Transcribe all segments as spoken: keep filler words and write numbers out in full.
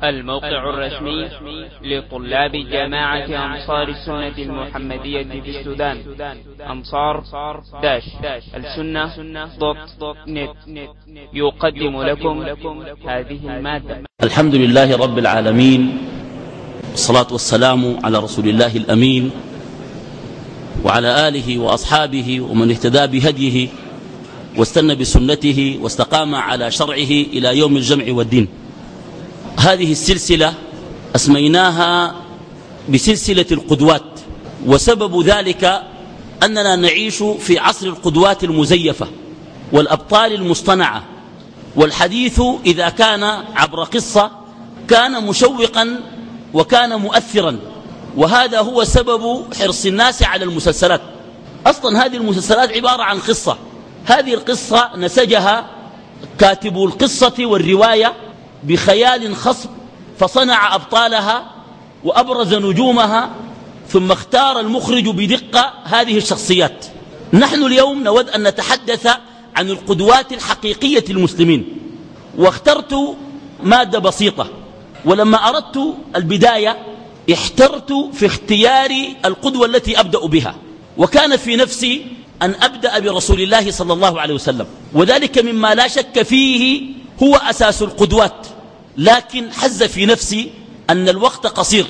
الموقع الرسمي لطلاب جامعة أنصار السنة المحمدية في السودان أنصار داش السنة دوت نت يقدم لكم هذه المادة. الحمد لله رب العالمين، والصلاة والسلام على رسول الله الأمين وعلى آله وأصحابه ومن اهتدى بهديه واستنى بسنته واستقام على شرعه إلى يوم الجمع والدين. هذه السلسلة أسميناها بسلسلة القدوات، وسبب ذلك أننا نعيش في عصر القدوات المزيفة والأبطال المصطنعة، والحديث إذا كان عبر قصة كان مشوقا وكان مؤثرا، وهذا هو سبب حرص الناس على المسلسلات. أصلا هذه المسلسلات عبارة عن قصة، هذه القصة نسجها كاتب القصة والرواية بخيال خصب، فصنع أبطالها وأبرز نجومها، ثم اختار المخرج بدقة هذه الشخصيات. نحن اليوم نود أن نتحدث عن القدوات الحقيقية المسلمين، واخترت مادة بسيطة، ولما أردت البداية احترت في اختيار القدوة التي أبدأ بها، وكان في نفسي أن أبدأ برسول الله صلى الله عليه وسلم، وذلك مما لا شك فيه هو أساس القدوات، لكن حز في نفسي أن الوقت قصير،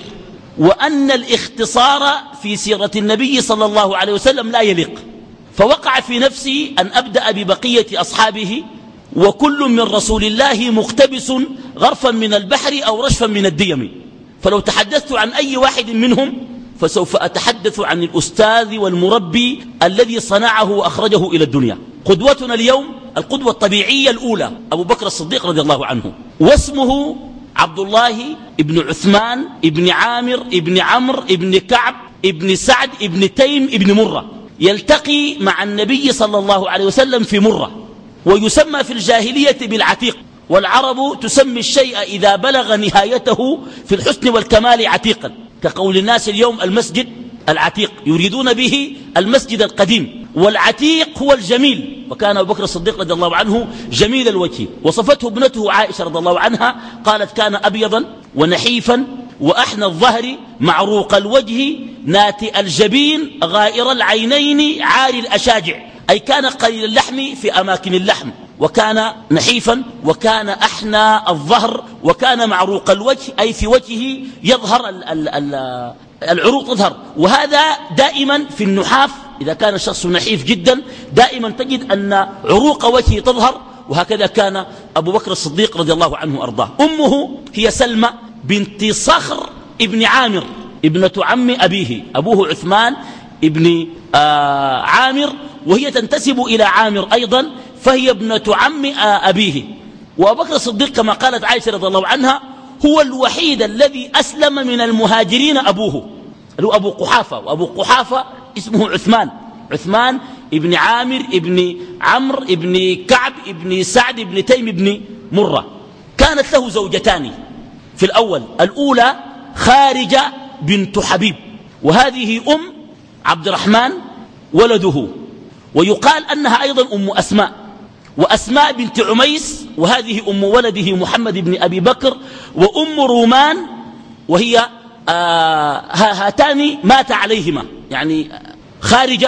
وأن الاختصار في سيرة النبي صلى الله عليه وسلم لا يليق، فوقع في نفسي أن أبدأ ببقية أصحابه، وكل من رسول الله مقتبس غرفا من البحر أو رشفا من الديم، فلو تحدثت عن أي واحد منهم فسوف أتحدث عن الأستاذ والمربي الذي صنعه وأخرجه إلى الدنيا. قدوتنا اليوم القدوة الطبيعية الأولى أبو بكر الصديق رضي الله عنه، واسمه عبد الله ابن عثمان ابن عامر ابن عمرو ابن كعب ابن سعد ابن تيم ابن مرة، يلتقي مع النبي صلى الله عليه وسلم في مرة، ويسمى في الجاهلية بالعتيق، والعرب تسمي الشيء إذا بلغ نهايته في الحسن والكمال عتيقا، كقول الناس اليوم المسجد العتيق، يريدون به المسجد القديم، والعتيق هو الجميل، وكان أبو بكر الصديق رضي الله عنه جميل الوجه، وصفته ابنته عائشة رضي الله عنها قالت كان أبيضا ونحيفا وأحنى الظهر معروق الوجه ناتئ الجبين غائر العينين عالي الأشاجع، أي كان قليل اللحم في أماكن اللحم، وكان نحيفا وكان أحنى الظهر وكان معروق الوجه، أي في وجهه يظهر ال ال ال العروق تظهر، وهذا دائما في النحاف، إذا كان الشخص نحيف جدا دائما تجد أن عروق وجهه تظهر، وهكذا كان أبو بكر الصديق رضي الله عنه أرضاه. أمه هي سلمى بنت صخر ابن عامر ابنة عم أبيه، أبوه عثمان ابن آه عامر، وهي تنتسب إلى عامر أيضا، فهي ابنة عم أبيه. وأبو بكر الصديق كما قالت عائشة رضي الله عنها هو الوحيد الذي أسلم من المهاجرين أبوه، اللي هو أبو قحافة، وأبو قحافة اسمه عثمان، عثمان ابن عامر ابن عمرو ابن كعب ابن سعد ابن تيم ابن مرة. كانت له زوجتان في الأول، الأولى خارجة بنت حبيب، وهذه أم عبد الرحمن ولده، ويقال أنها أيضا أم أسماء، وأسماء بنت عميس، وهذه أم ولده محمد بن أبي بكر، وأم رومان، وهي آه هاتان مات عليهما، يعني خارجة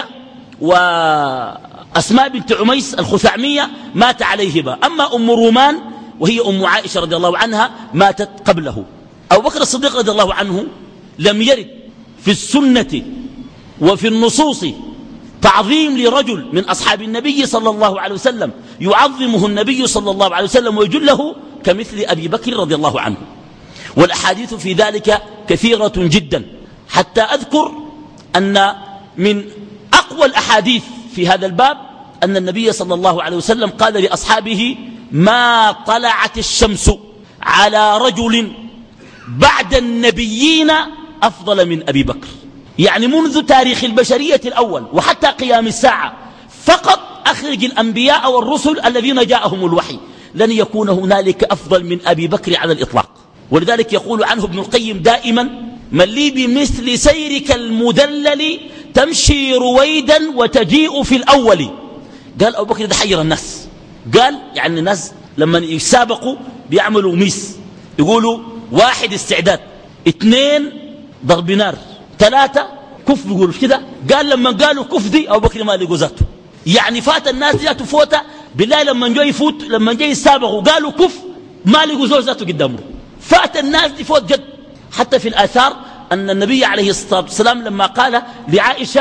وأسماء بنت عميس الخثعمية مات عليهما، أما أم رومان وهي أم عائشة رضي الله عنها ماتت قبله. أبو بكر الصديق رضي الله عنه لم يرد في السنة وفي النصوص تعظيم لرجل من أصحاب النبي صلى الله عليه وسلم يعظمه النبي صلى الله عليه وسلم ويجله كمثل أبي بكر رضي الله عنه، والأحاديث في ذلك كثيرة جدا، حتى أذكر أن من أقوى الأحاديث في هذا الباب أن النبي صلى الله عليه وسلم قال لأصحابه ما طلعت الشمس على رجل بعد النبيين أفضل من أبي بكر، يعني منذ تاريخ البشرية الأول وحتى قيام الساعة فقط أخرج الأنبياء والرسل الذين جاءهم الوحي، لن يكون هنالك أفضل من أبي بكر على الإطلاق. ولذلك يقول عنه ابن القيم دائما من لي بمثل سيرك المدلل تمشي رويدا وتجيء في الأول. قال أبو بكر ده حير الناس، قال يعني الناس لما يسابقوا بيعملوا ميس، يقولوا واحد استعداد، اثنين ضرب نار، ثلاثة كف. بيقولوا كده، قال لما قالوا كف دي أبو بكر ما لقوا ذاته، يعني فات الناس ذاته فوتة بالله. لما جاي يفوت، لما جاي يسابقوا قالوا كف ما لقوا زوج ذاته قدامه، فات الناس دي فوت جد. حتى في الآثار أن النبي عليه الصلاة والسلام لما قال لعائشة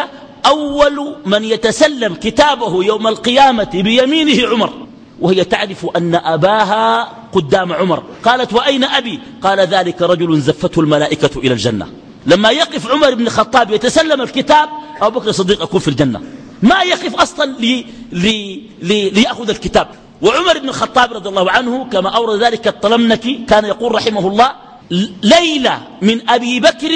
أول من يتسلم كتابه يوم القيامة بيمينه عمر، وهي تعرف أن أباها قدام عمر، قالت وأين أبي؟ قال ذلك رجل زفته الملائكة إلى الجنة. لما يقف عمر بن الخطاب يتسلم الكتاب، أبو بكر الصديق يكون في الجنة، ما يقف أصلا لي لي لي ليأخذ الكتاب. وعمر بن الخطاب رضي الله عنه كما أورد ذلك الطلمنكي كان يقول رحمه الله: ليلة من أبي بكر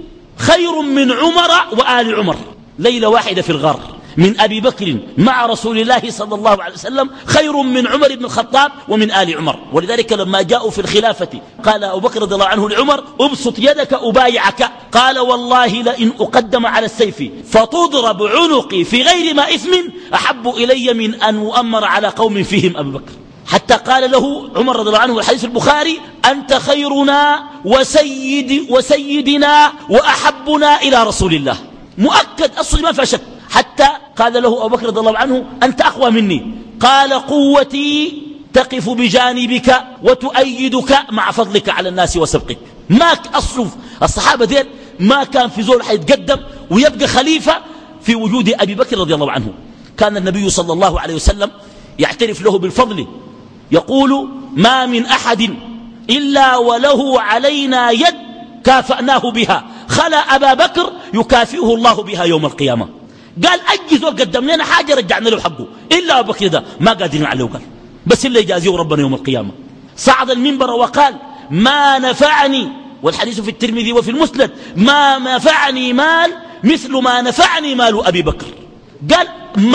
خير من عمر وآل عمر. ليلة واحدة في الغار من أبي بكر مع رسول الله صلى الله عليه وسلم خير من عمر بن الخطاب ومن آل عمر. ولذلك لما جاءوا في الخلافة قال أبو بكر رضي الله عنه لعمر: أبسط يدك أبايعك. قال: والله لئن أقدم على السيف فتضرب عنقي في غير ما إثم أحب إلي من أن أؤمر على قوم فيهم أبو بكر. حتى قال له عمر رضي الله عنه والحديث البخاري: أنت خيرنا وسيد وسيدنا وأحبنا إلى رسول الله. مؤكد أصل ما فشك. حتى قال له أبو بكر رضي الله عنه: أنت أقوى مني. قال: قوتي تقف بجانبك وتؤيدك مع فضلك على الناس وسبقك. ما أصل الصحابة دير ما كان في زول حيتقدم ويبقى خليفة في وجود أبي بكر رضي الله عنه. كان النبي صلى الله عليه وسلم يعترف له بالفضل، يقول: ما من أحد إلا وله علينا يد كافأناه بها، خلا أبا بكر يكافئه الله بها يوم القيامة. قال أي زول قدم لنا حاجة رجعنا له حقه، إلا أبو بكر ده ما قادرين عليه، قال بس إلا يجازيه ربنا يوم القيامة. صعد المنبر وقال: ما نفعني، والحديث في الترمذي وفي المسند، ما نفعني مال مثل ما نفعني مال أبي بكر. قال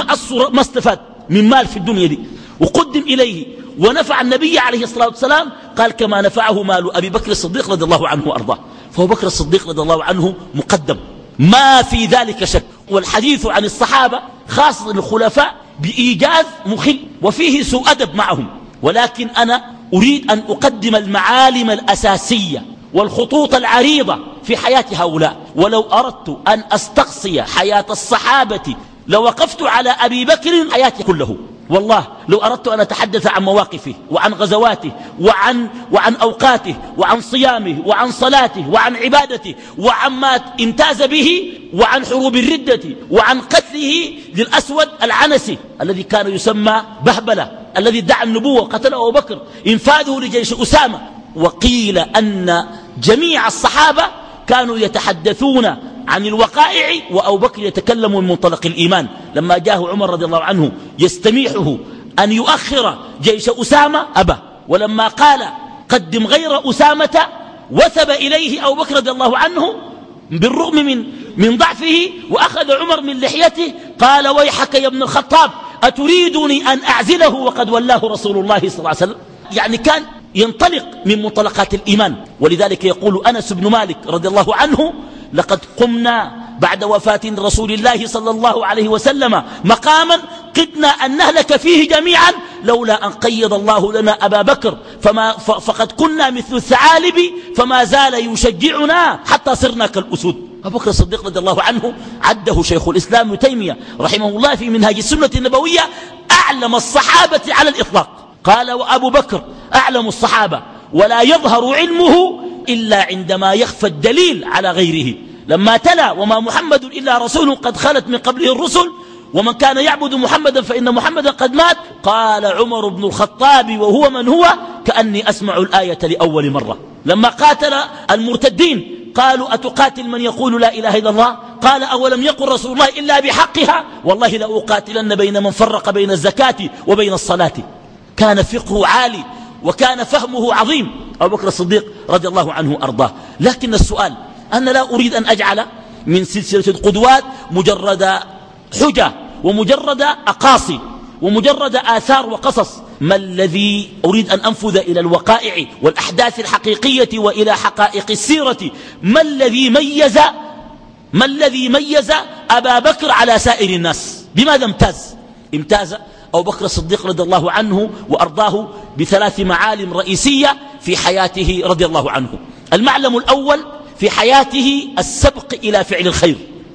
ما استفاد من مال في الدنيا دي وقدم إليه ونفع النبي عليه الصلاة والسلام، قال كما نفعه مال أبي بكر الصديق رضي الله عنه وأرضاه. فأبو بكر الصديق رضي الله عنه مقدم، ما في ذلك شك. والحديث عن الصحابة خاصة الخلفاء بإيجاز مخل وفيه سوء أدب معهم، ولكن أنا أريد أن أقدم المعالم الأساسية والخطوط العريضة في حياة هؤلاء. ولو أردت أن أستقصي حياة الصحابة لوقفت على أبي بكر حياتي كله. والله لو أردت أن أتحدث عن مواقفه وعن غزواته وعن, وعن أوقاته وعن صيامه وعن صلاته وعن عبادته وعن ما امتاز به وعن حروب الردة وعن قتله للأسود العنسي الذي كان يسمى بهبلة الذي ادعى النبوة قتله أبو بكر، إنفاذه لجيش أسامة. وقيل أن جميع الصحابة كانوا يتحدثون عن الوقائع وأبو بكر يتكلم من منطلق الإيمان. لما جاءه عمر رضي الله عنه يستميحه أن يؤخر جيش أسامة أبى، ولما قال قدم غير أسامة وثب إليه أبو بكر رضي الله عنه بالرغم من, من ضعفه، وأخذ عمر من لحيته قال: ويحك يا ابن الخطاب أتريدني أن أعزله وقد ولاه رسول الله صلى الله عليه وسلم. يعني كان ينطلق من منطلقات الإيمان. ولذلك يقول أنس بن مالك رضي الله عنه: لقد قمنا بعد وفاة رسول الله صلى الله عليه وسلم مقاما قدنا أن نهلك فيه جميعا لولا أن قيض الله لنا أبا بكر، فما فقد كنا مثل الثعالب فما زال يشجعنا حتى صرنا كالأسود. أبو بكر الصديق رضي الله عنه عده شيخ الإسلام ابن تيمية رحمه الله في منهاج السنة النبوية أعلم الصحابة على الإطلاق. قال: وأبو بكر أعلم الصحابة ولا يظهر علمه إلا عندما يخفى الدليل على غيره. لما تلا: وما محمد إلا رسول قد خلت من قبله الرسل ومن كان يعبد محمدا فإن محمدا قد مات، قال عمر بن الخطاب وهو من هو: كأني أسمع الآية لأول مرة. لما قاتل المرتدين قالوا: أتقاتل من يقول لا إله إلا الله؟ قال: أولم يقل رسول الله إلا بحقها؟ والله لأقاتلن بين من فرق بين الزكاة وبين الصلاة. كان فقهه عالي وكان فهمه عظيم أبو بكر الصديق رضي الله عنه أرضاه. لكن السؤال، أنا لا أريد أن أجعل من سلسلة القدوات مجرد حجة ومجرد أقاصي ومجرد آثار وقصص. ما الذي أريد أن أنفذ إلى الوقائع والأحداث الحقيقية وإلى حقائق السيرة. ما الذي ميز ما الذي ميز أبا بكر على سائر الناس؟ بماذا امتاز؟ امتاز أبو بكر الصديق رضي الله عنه وأرضاه بثلاث معالم رئيسية في حياته رضي الله عنه. المعلم الأول في حياته السبق إلى فعل الخير،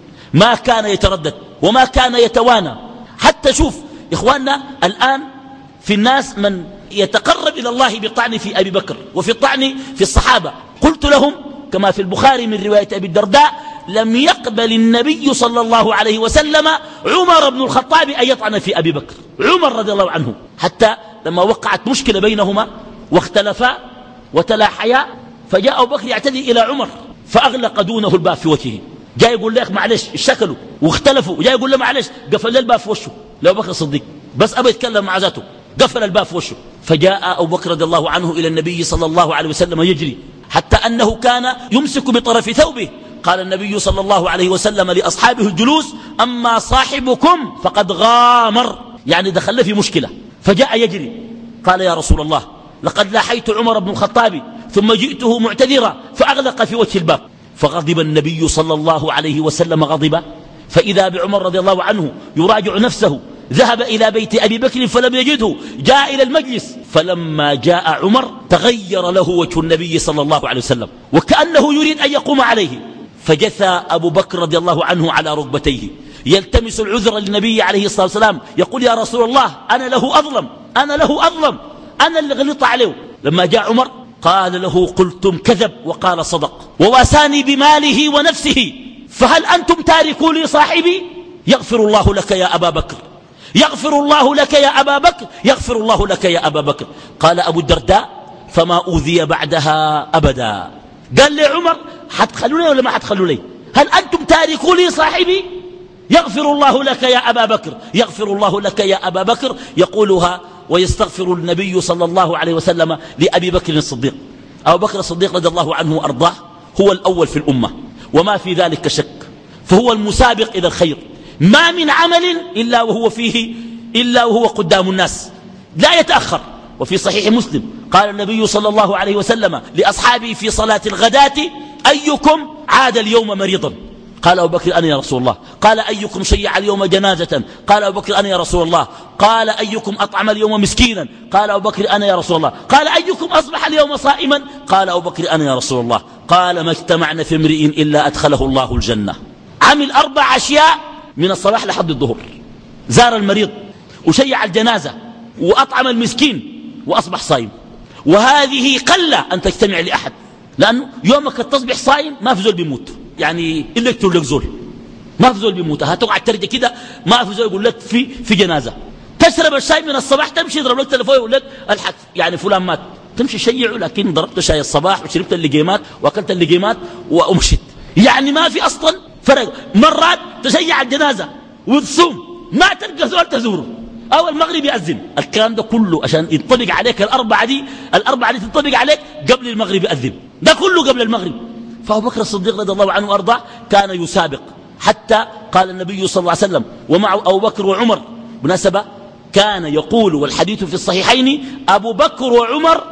ما كان يتردد وما كان يتوانى. حتى شوف إخواننا الآن في الناس من يتقرب إلى الله بالطعن في أبي بكر وفي الطعن في الصحابة. قلت لهم كما في البخاري من رواية أبي الدرداء: لم يقبل النبي صلى الله عليه وسلم عمر بن الخطاب أن يطعن في أبي بكر، عمر رضي الله عنه، حتى لما وقعت مشكلة بينهما واختلفا وتلاحيا، فجاء أبو بكر يعتدي إلى عمر فأغلق دونه الباب في وجهه. جاء يقول لك معلش اشتكلوا واختلفوا، جاء يقول له معلش، قفل الباب في وشه لأبو بكر الصديق، بس أبى يتكلم مع ذاته، قفل الباب في وشه. فجاء أبو بكر رضي الله عنه إلى النبي صلى الله عليه وسلم يجري، حتى أنه كان يمسك بطرف ثوبه. قال النبي صلى الله عليه وسلم لأصحابه الجلوس: أما صاحبكم فقد غامر، يعني دخل في مشكلة. فجاء يجري قال: يا رسول الله، لقد لاحيت عمر بن الخطاب ثم جئته معتذرا فأغلق في وجه الباب. فغضب النبي صلى الله عليه وسلم غضبا، فإذا بعمر رضي الله عنه يراجع نفسه، ذهب إلى بيت أبي بكر فلم يجده، جاء إلى المجلس، فلما جاء عمر تغير له وجه النبي صلى الله عليه وسلم وكأنه يريد أن يقوم عليه. فجثى أبو بكر رضي الله عنه على ركبتيه يلتمس العذر للنبي عليه الصلاة والسلام، يقول: يا رسول الله، أنا له أظلم، أنا له أظلم، أنا اللي غلط عليه. لما جاء عمر قال له: قلتم كذب وقال صدق، وواساني بماله ونفسه، فهل أنتم تاركوا لي صاحبي؟ يغفر الله لك يا أبا بكر، يغفر الله لك يا أبا بكر، يغفر الله لك يا أبا بكر. قال أبو الدرداء: فما أوذي بعدها أبدا. قال لي عمر: حتخلوا لي ولا ما حتخلوا لي؟ هل أنتم تاركوا لي صاحبي؟ يغفر الله لك يا أبا بكر، يغفر الله لك يا أبا بكر، يقولها ويستغفر النبي صلى الله عليه وسلم لأبي بكر الصديق. أبو بكر الصديق رضي الله عنه وأرضاه هو الأول في الأمة وما في ذلك شك، فهو المسابق إلى الخير، ما من عمل إلا وهو فيه إلا وهو قدام الناس، لا يتأخر. وفي صحيح مسلم قال النبي صلى الله عليه وسلم لأصحابه في صلاة الغداة: أيكم عاد اليوم مريضا؟ قال أبو بكر: أنا يا رسول الله. قال: أيكم شيع اليوم جنازة؟ قال أبو بكر: أنا يا رسول الله. قال: أيكم أطعم اليوم مسكينا؟ قال أبو بكر: أنا يا رسول الله. قال: أيكم أصبح اليوم صائما؟ قال أبو بكر: أنا يا رسول الله. قال: ما اجتمعنا في امرئ إلا أدخله الله الجنة. عمل أربع أشياء من الصباح لحد الظهر: زار المريض، وشيع الجنازة، وأطعم المسكين، وأصبح صائم. وهذه قلة أن تجتمع لأحد، لأنه يومك التصبح صائم ما في زول بيموت، يعني إلا يقتل لك زول، ما في زول بيموت. هتقعد ترجع كده ما في زول يقول لك في في جنازة. تشرب الشاي من الصباح، تمشي يضرب لك تلفون يقول لك الحق يعني فلان مات، تمشي شيعه، لكن ضربت شاي الصباح وشربت اللقيمات وأكلت اللقيمات ومشيت، يعني ما في أصلا فرق. مرات تشيع الجنازة وتصوم ما تلقى زول تزوره، أو المغرب يأذن. الكلام ده كله عشان ينطبق عليك الأربعة دي، الأربعة دي تنطبق عليك قبل المغرب يأذن، ده كله قبل المغرب. فأبو بكر الصديق رضي الله عنه وأرضاه كان يسابق، حتى قال النبي صلى الله عليه وسلم ومع أبو بكر وعمر مناسبة كان يقول، والحديث في الصحيحين: أبو بكر وعمر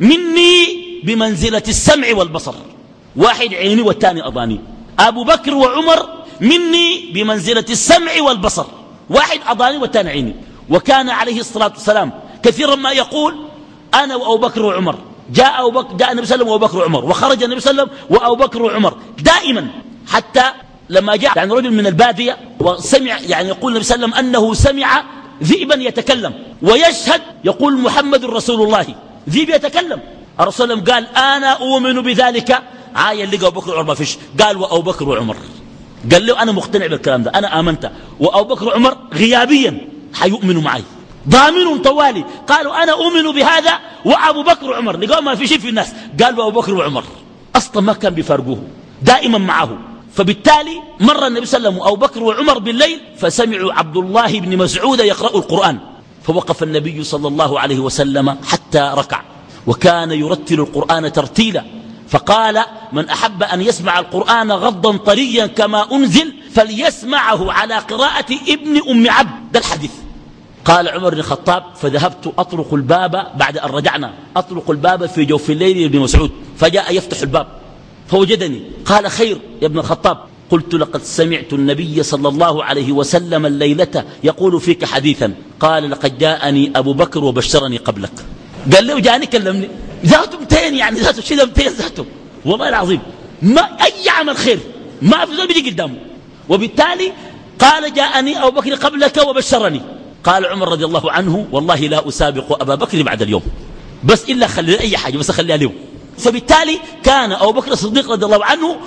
مني بمنزلة السمع والبصر، واحد عيني والثاني أضاني. أبو بكر وعمر مني بمنزلة السمع والبصر، واحد أضاني والثاني عيني. وكان عليه الصلاة والسلام كثيرا ما يقول: أنا وأبو بكر وعمر. جاء, أبو بكر جاء النبي صلى الله عليه وسلم وأبو بكر وعمر، وخرج النبي صلى الله عليه وسلم وأبو بكر وعمر دائما، حتى لما جاء يعني رجل من البادية وسمع، يعني يقول النبي صلى الله عليه وسلم أنه سمع ذئبا يتكلم ويشهد يقول: محمد رسول الله. ذئب يتكلم. الرسول صلى الله عليه وسلم قال: أنا أؤمن بذلك. عاية اللي أبو بكر وعمر ما فيش، قال: وأبو بكر وعمر. قال له: أنا مقتنع بالكلام ده، أنا آمنت. وأبو بكر وعمر غيابيا حيؤمنوا معي، ضامن طوالي. قالوا: أنا أؤمن بهذا وأبو بكر وعمر. لقوا ما في شيء في الناس، قالوا أبو بكر وعمر. أصلا ما كان بيفارقوه، دائما معه. فبالتالي مر النبي صلى الله عليه وسلم وأبو بكر وعمر بالليل، فسمعوا عبد الله بن مسعود يقرأ القرآن، فوقف النبي صلى الله عليه وسلم حتى ركع، وكان يرتل القرآن ترتيلا، فقال: من أحب أن يسمع القرآن غضا طريا كما أنزل فليسمعه على قراءة ابن أم عبد. ده الحديث. قال عمر بن الخطاب: فذهبت أطرق الباب بعد أن رجعنا، أطرق الباب في جوف الليل ابن مسعود، فجاء يفتح الباب فوجدني. قال: خير يا ابن الخطاب؟ قلت: لقد سمعت النبي صلى الله عليه وسلم الليلة يقول فيك حديثا. قال: لقد جاءني أبو بكر وبشرني قبلك. قال له: جاني كلمني. ذاته مئتين يعني ذاته شيء مئتين ذاته والله العظيم ما أي عمل خير ما في زول بيجي قدامه. وبالتالي قال جاءني أبو بكر قبلك وبشرني. قال عمر رضي الله عنه والله لا أسابق أبا بكر بعد اليوم بس إلا خلي أي حاجة بس أخليها اليوم. فبالتالي كان أبو بكر الصديق رضي الله عنه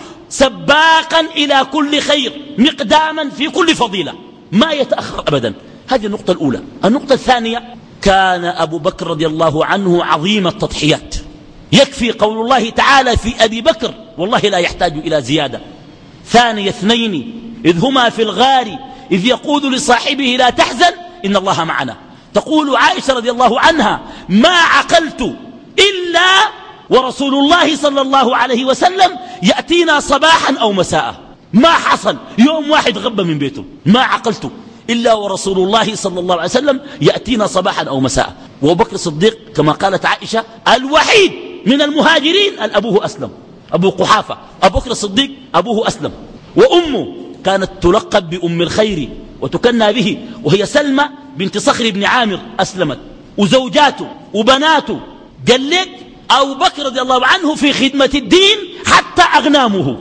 سباقا إلى كل خير مقداما في كل فضيلة ما يتأخر أبدا. هذه النقطة الأولى. النقطة الثانية كان أبو بكر رضي الله عنه عظيم التضحيات. يكفي قول الله تعالى في أبي بكر والله لا يحتاج إلى زيادة. ثاني اثنين إذ هما في الغار إذ يقول لصاحبه لا تحزن إن الله معنا. تقول عائشة رضي الله عنها ما عقلت إلا ورسول الله صلى الله عليه وسلم يأتينا صباحا أو مساء. ما حصل يوم واحد غب من بيته ما عقلت إلا ورسول الله صلى الله عليه وسلم يأتينا صباحا أو مساء. وأبو بكر الصديق كما قالت عائشة الوحيد من المهاجرين أن أبوه أسلم. أبو قحافة أبو بكر الصديق أبوه أسلم وأمه كانت تلقب بأم الخير وتكنى به وهي سلمى بنت صخر بن عامر أسلمت. وزوجاته وبناته قال لك أبو بكر رضي الله عنه في خدمة الدين حتى أغنامه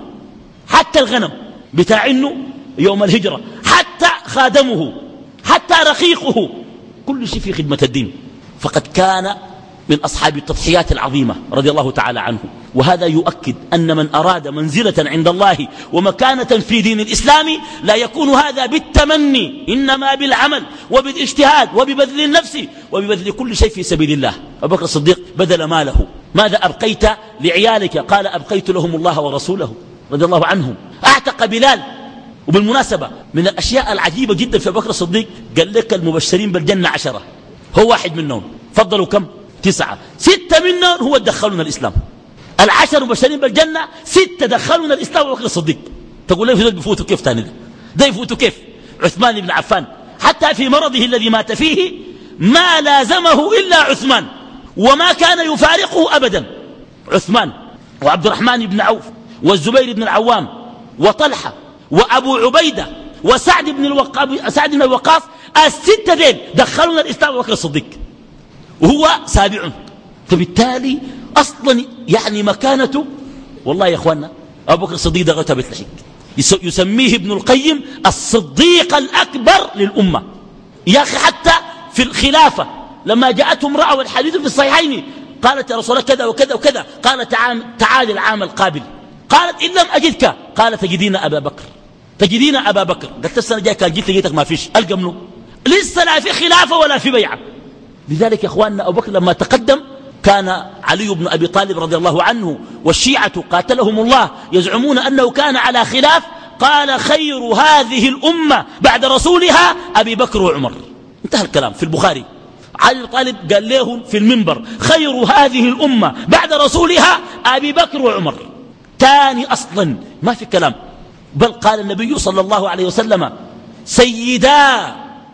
حتى الغنم بتاع إنه يوم الهجرة حتى خادمه حتى رقيقه كل شيء في خدمة الدين. فقد كان من أصحاب التضحيات العظيمة رضي الله تعالى عنه. وهذا يؤكد أن من أراد منزلة عند الله ومكانة في دين الإسلام لا يكون هذا بالتمني إنما بالعمل وبالاجتهاد وببذل النفس وببذل كل شيء في سبيل الله. أبو بكر الصديق بذل ماله. ماذا أبقيت لعيالك؟ قال أبقيت لهم الله ورسوله رضي الله عنهم. أعتق بلال. وبالمناسبة من الأشياء العجيبة جدا في أبو بكر الصديق قال لك المبشرين بالجنة عشرة هو واحد منهم. فضلوا كم؟ تسعة. ستة منهم هو دخلنا الإسلام. العشر مبشرين بالجنة ستة دخلنا الإسلام وأبو بكر الصديق. تقول لي في ذلك بفوتوا كيف تاني ده, ده يفوتوا كيف؟ عثمان بن عفان حتى في مرضه الذي مات فيه ما لازمه إلا عثمان وما كان يفارقه أبدا. عثمان وعبد الرحمن بن عوف والزبير بن العوام وطلحة وأبو عبيدة وسعد بن الوقاص سعد بن الوقاص الستة ذين دخلنا الإسلام وأبو بكر الصديق وهو سابع. فبالتالي أصلا يعني مكانته والله يا أخوانا أبو بكر الصديق ده غتبت لحيك يسميه ابن القيم الصديق الأكبر للأمة. يا أخي حتى في الخلافة لما جاءته امرأة والحديث في الصحيحين قالت يا رسول الله كذا وكذا وكذا قال تعال العام القابل. قالت إن لم أجدك قال تجدين أبا بكر تجدين أبا بكر. قلت السنة جاء كان جيت لقيتك ما فيش ألقى منه لسه لا في خلافة ولا في بيعة. لذلك يا أخواننا أبو بكر لما تقدم كان علي بن أبي طالب رضي الله عنه والشيعة قاتلهم الله يزعمون أنه كان على خلاف. قال خير هذه الأمة بعد رسولها أبي بكر وعمر. انتهى الكلام في البخاري. علي بن طالب قال لهم في المنبر خير هذه الأمة بعد رسولها أبي بكر وعمر. تاني أصلا ما في كلام. بل قال النبي صلى الله عليه وسلم سيدا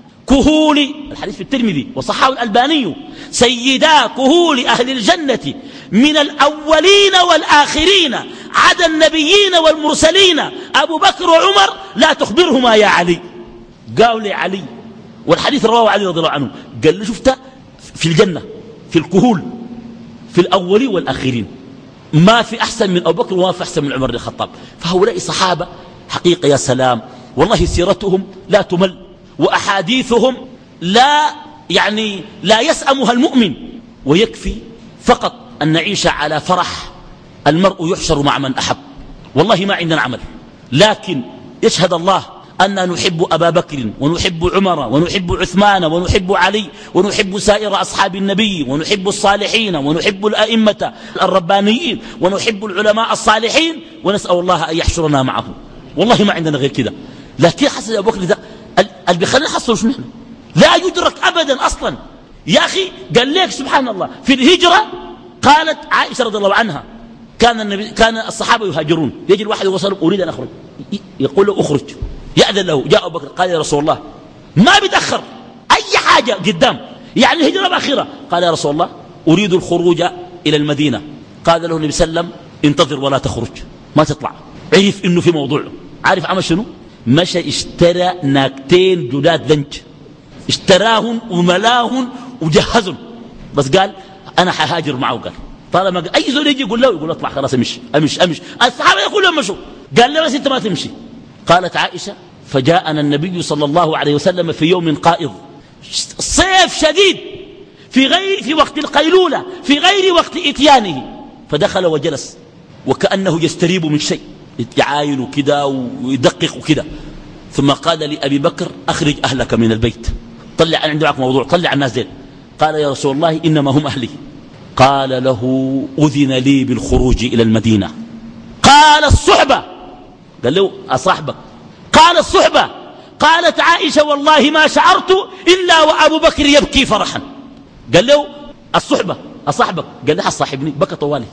كهول الحديث في الترمذي وصححه الألباني سيدا كهول أهل الجنة من الأولين والآخرين عدا النبيين والمرسلين أبو بكر وعمر لا تخبرهما يا علي. قالوا لي علي والحديث رواه علي رضي الله عنه قال له شفت في الجنة في الكهول في الأولين والآخرين ما في أحسن من أبو بكر وما في أحسن من عمر بن الخطاب. فهؤلاء صحابة حقيقة يا سلام والله سيرتهم لا تمل وأحاديثهم لا يعني لا يسأمها المؤمن. ويكفي فقط أن نعيش على فرح. المرء يحشر مع من أحب. والله ما عندنا عمل لكن يشهد الله أننا نحب أبا بكر ونحب عمر ونحب عثمان ونحب علي ونحب سائر أصحاب النبي ونحب الصالحين ونحب الأئمة الربانيين ونحب العلماء الصالحين ونسأل الله أن يحشرنا معه. والله ما عندنا غير كده. لكن حسن أبو بكر ده اللي بيخلينا نحصل شو نحن لا يدرك أبدا أصلا. يا أخي قال لك سبحان الله في الهجرة قالت عائشة رضي الله عنها كان النبي كان الصحابة يهاجرون يجي الواحد يوصل أريد أن أخرج يقول له أخرج يأذن له. جاء أبو بكر قال يا رسول الله ما بيتأخر أي حاجة قدام يعني الهجرة الأخيرة. قال يا رسول الله أريد الخروج إلى المدينة. قال له النبي صلى الله عليه وسلم انتظر ولا تخرج ما تطلع. عرف إنه في موضوع. عارف عمل شنو؟ مشى اشترى ناكتين جداد لنج اشتراهن وملاهن وجهزن بس قال أنا حهاجر معه. قال طالما أي زول يجي يقول له يقول اطلع خلاص امشي امشي امشي. الصحابة يقولون مشوا، قال له بس أنت ما تمشي. قالت عائشة فجاءنا النبي صلى الله عليه وسلم في يوم قائض، صيف شديد، في غير في وقت القيلولة، في غير وقت إتيانه، فدخل وجلس وكأنه يستريب من شيء، يعاين كده ويدقق كده. ثم قال لأبي بكر أخرج أهلك من البيت، طلع أنا عندي معك موضوع، طلع الناس دين. قال يا رسول الله إنما هم أهلي. قال له أذن لي بالخروج إلى المدينة. قال الصحبة، قال له أصاحبك. قال الصحبة. قالت عائشة والله ما شعرت إلا وأبو بكر يبكي فرحا. قال له الصحبة أصاحبك، قال له أصاحبني، بكى طوالي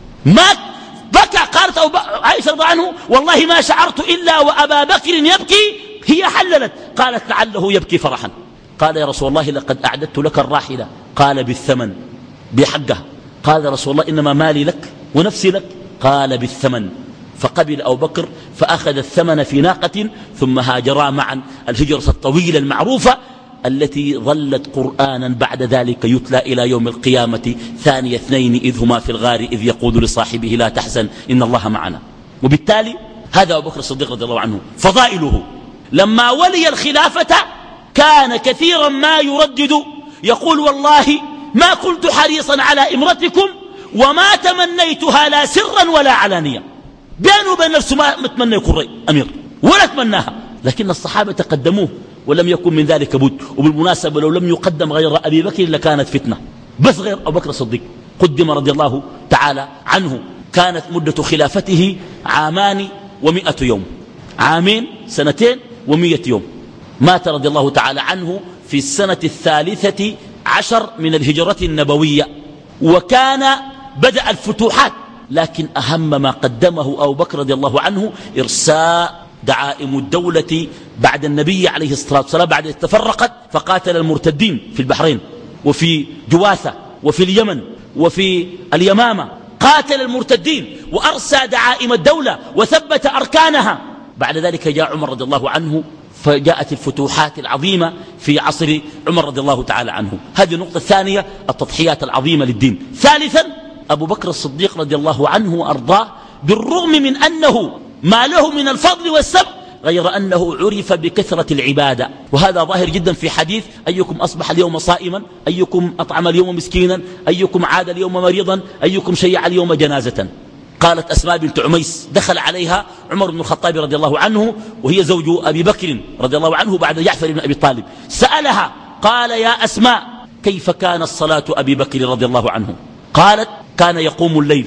ما بكى. قالت عائشة رضي عنه والله ما شعرت إلا وأبا بكر يبكي. هي حللت، قالت لعله يبكي فرحا. قال يا رسول الله لقد أعددت لك الراحلة. قال بالثمن، بحقها. قال يا رسول الله إنما مالي لك ونفسي لك. قال بالثمن. فقبل أبو بكر فأخذ الثمن في ناقة، ثم هاجرا معا الهجرة الطويلة المعروفة التي ظلت قرآنا بعد ذلك يتلى إلى يوم القيامة. ثاني اثنين إذ هما في الغار إذ يقول لصاحبه لا تحزن إن الله معنا. وبالتالي هذا أبو بكر الصديق رضي الله عنه. فضائله لما ولي الخلافة كان كثيرا ما يردد يقول والله ما كنت حريصا على إمرتكم وما تمنيتها لا سرا ولا علانية. بينه وبين نفسه ما متمنى يكون أمير ولا تمناها، لكن الصحابة تقدموه ولم يكن من ذلك بد. وبالمناسبة لو لم يقدم غير أبي بكر لكانت فتنة، بس غير أبو بكر الصديق قدم رضي الله تعالى عنه. كانت مدة خلافته عامان ومئة يوم، عامين سنتين ومئة يوم. مات رضي الله تعالى عنه في السنة الثالثة عشر من الهجرة النبوية. وكان بدأ الفتوحات، لكن أهم ما قدمه أبو بكر رضي الله عنه إرساء دعائم الدولة بعد النبي عليه الصلاة والسلام، بعد أن تفرقت فقاتل المرتدين في البحرين وفي جواثة وفي اليمن وفي اليمامة. قاتل المرتدين وأرسى دعائم الدولة وثبت أركانها. بعد ذلك جاء عمر رضي الله عنه فجاءت الفتوحات العظيمة في عصر عمر رضي الله تعالى عنه. هذه النقطة الثانية، التضحيات العظيمة للدين. ثالثا أبو بكر الصديق رضي الله عنه وأرضاه بالرغم من أنه ما له من الفضل والسبق غير أنه عرف بكثرة العبادة، وهذا ظاهر جدا في حديث أيكم أصبح اليوم صائما، أيكم أطعم اليوم مسكينا، أيكم عاد اليوم مريضا، أيكم شيع اليوم جنازة. قالت أسماء بنت عميس دخل عليها عمر بن الخطاب رضي الله عنه وهي زوج أبي بكر رضي الله عنه بعد جعفر بن أبي طالب. سألها قال يا أسماء كيف كانت صلاة أبي بكر رضي الله عنه؟ قالت كان يقوم الليل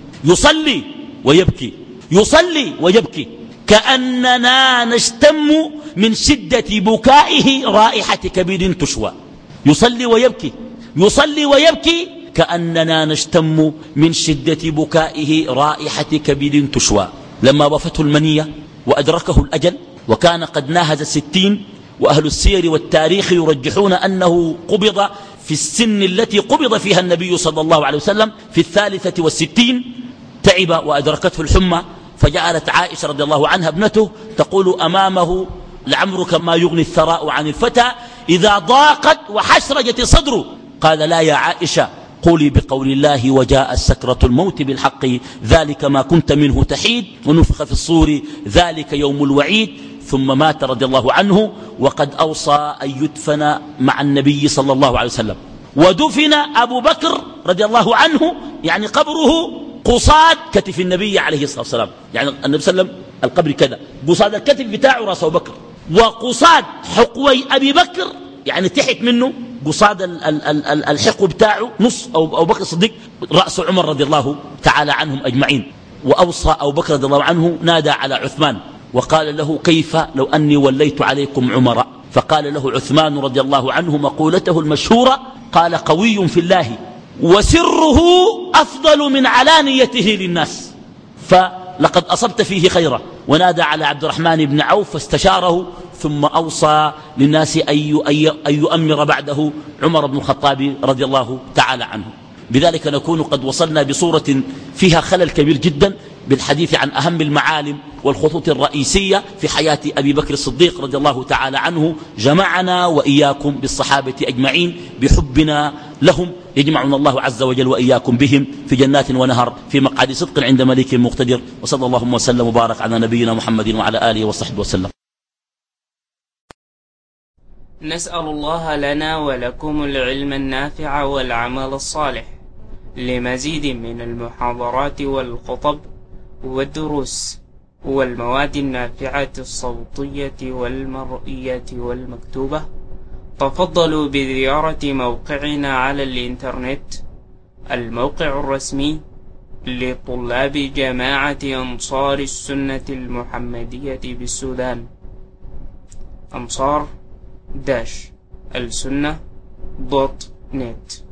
يصلي ويبكي، يصلي ويبكي كأننا نشتم من شدة بكائه رائحة كبد تشوى. يصلي ويبكي، يصلي ويبكي كأننا نشتم من شدة بكائه رائحة كبد تشوى. لما وفته المنية وأدركه الأجل وكان قد ناهز الستين، وأهل السير والتاريخ يرجحون أنه قبض في السن التي قبض فيها النبي صلى الله عليه وسلم في الثالثة والستين، تعب وأدركته الحمى، فجعلت عائشة رضي الله عنها ابنته تقول أمامه لعمرك ما يغني الثراء عن الفتى إذا ضاقت وحشرجت صدره. قال لا يا عائشة قولي بقول الله وجاء سكرة الموت بالحق ذلك ما كنت منه تحيد ونفخ في الصور ذلك يوم الوعيد. ثم مات رضي الله عنه وقد أوصى أن يدفن مع النبي صلى الله عليه وسلم. ودفن أبو بكر رضي الله عنه يعني قبره قصاد كتف النبي عليه الصلاة والسلام، يعني النبي صلى الله عليه وسلم القبر كذا قصاد الكتف بتاعه راس أبو بكر، وقصاد حقوي أبي بكر يعني تحت منه قصاد الحقو بتاعه نص أو أبو بكر الصديق رأس عمر رضي الله تعالى عنهم أجمعين. وأوصى أبو بكر رضي الله عنه نادى على عثمان وقال له كيف لو أني وليت عليكم عمر؟ فقال له عثمان رضي الله عنه مقولته المشهورة قال قوي في الله وسره أفضل من علانيته للناس فلقد أصبت فيه خيرا. ونادى على عبد الرحمن بن عوف فاستشاره ثم أوصى للناس أن يؤمر بعده عمر بن الخطاب رضي الله تعالى عنه. بذلك نكون قد وصلنا بصورة فيها خلل كبير جدا بالحديث عن أهم المعالم والخطوط الرئيسية في حياة أبي بكر الصديق رضي الله تعالى عنه. جمعنا وإياكم بالصحابة أجمعين بحبنا لهم يجمعنا الله عز وجل وإياكم بهم في جنات ونهر في مقعد صدق عند مليك مقتدر. وصلى اللهم وسلم وبارك على نبينا محمد وعلى آله وصحبه وسلم. نسأل الله لنا ولكم العلم النافع والعمل الصالح. لمزيد من المحاضرات والخطب والدروس والمواد النافعة الصوتية والمرئية والمكتوبة، تفضلوا بزيارة موقعنا على الإنترنت، الموقع الرسمي لطلاب جماعة أنصار السنة المحمدية بالسودان، أنصار داش السنة دوت نت.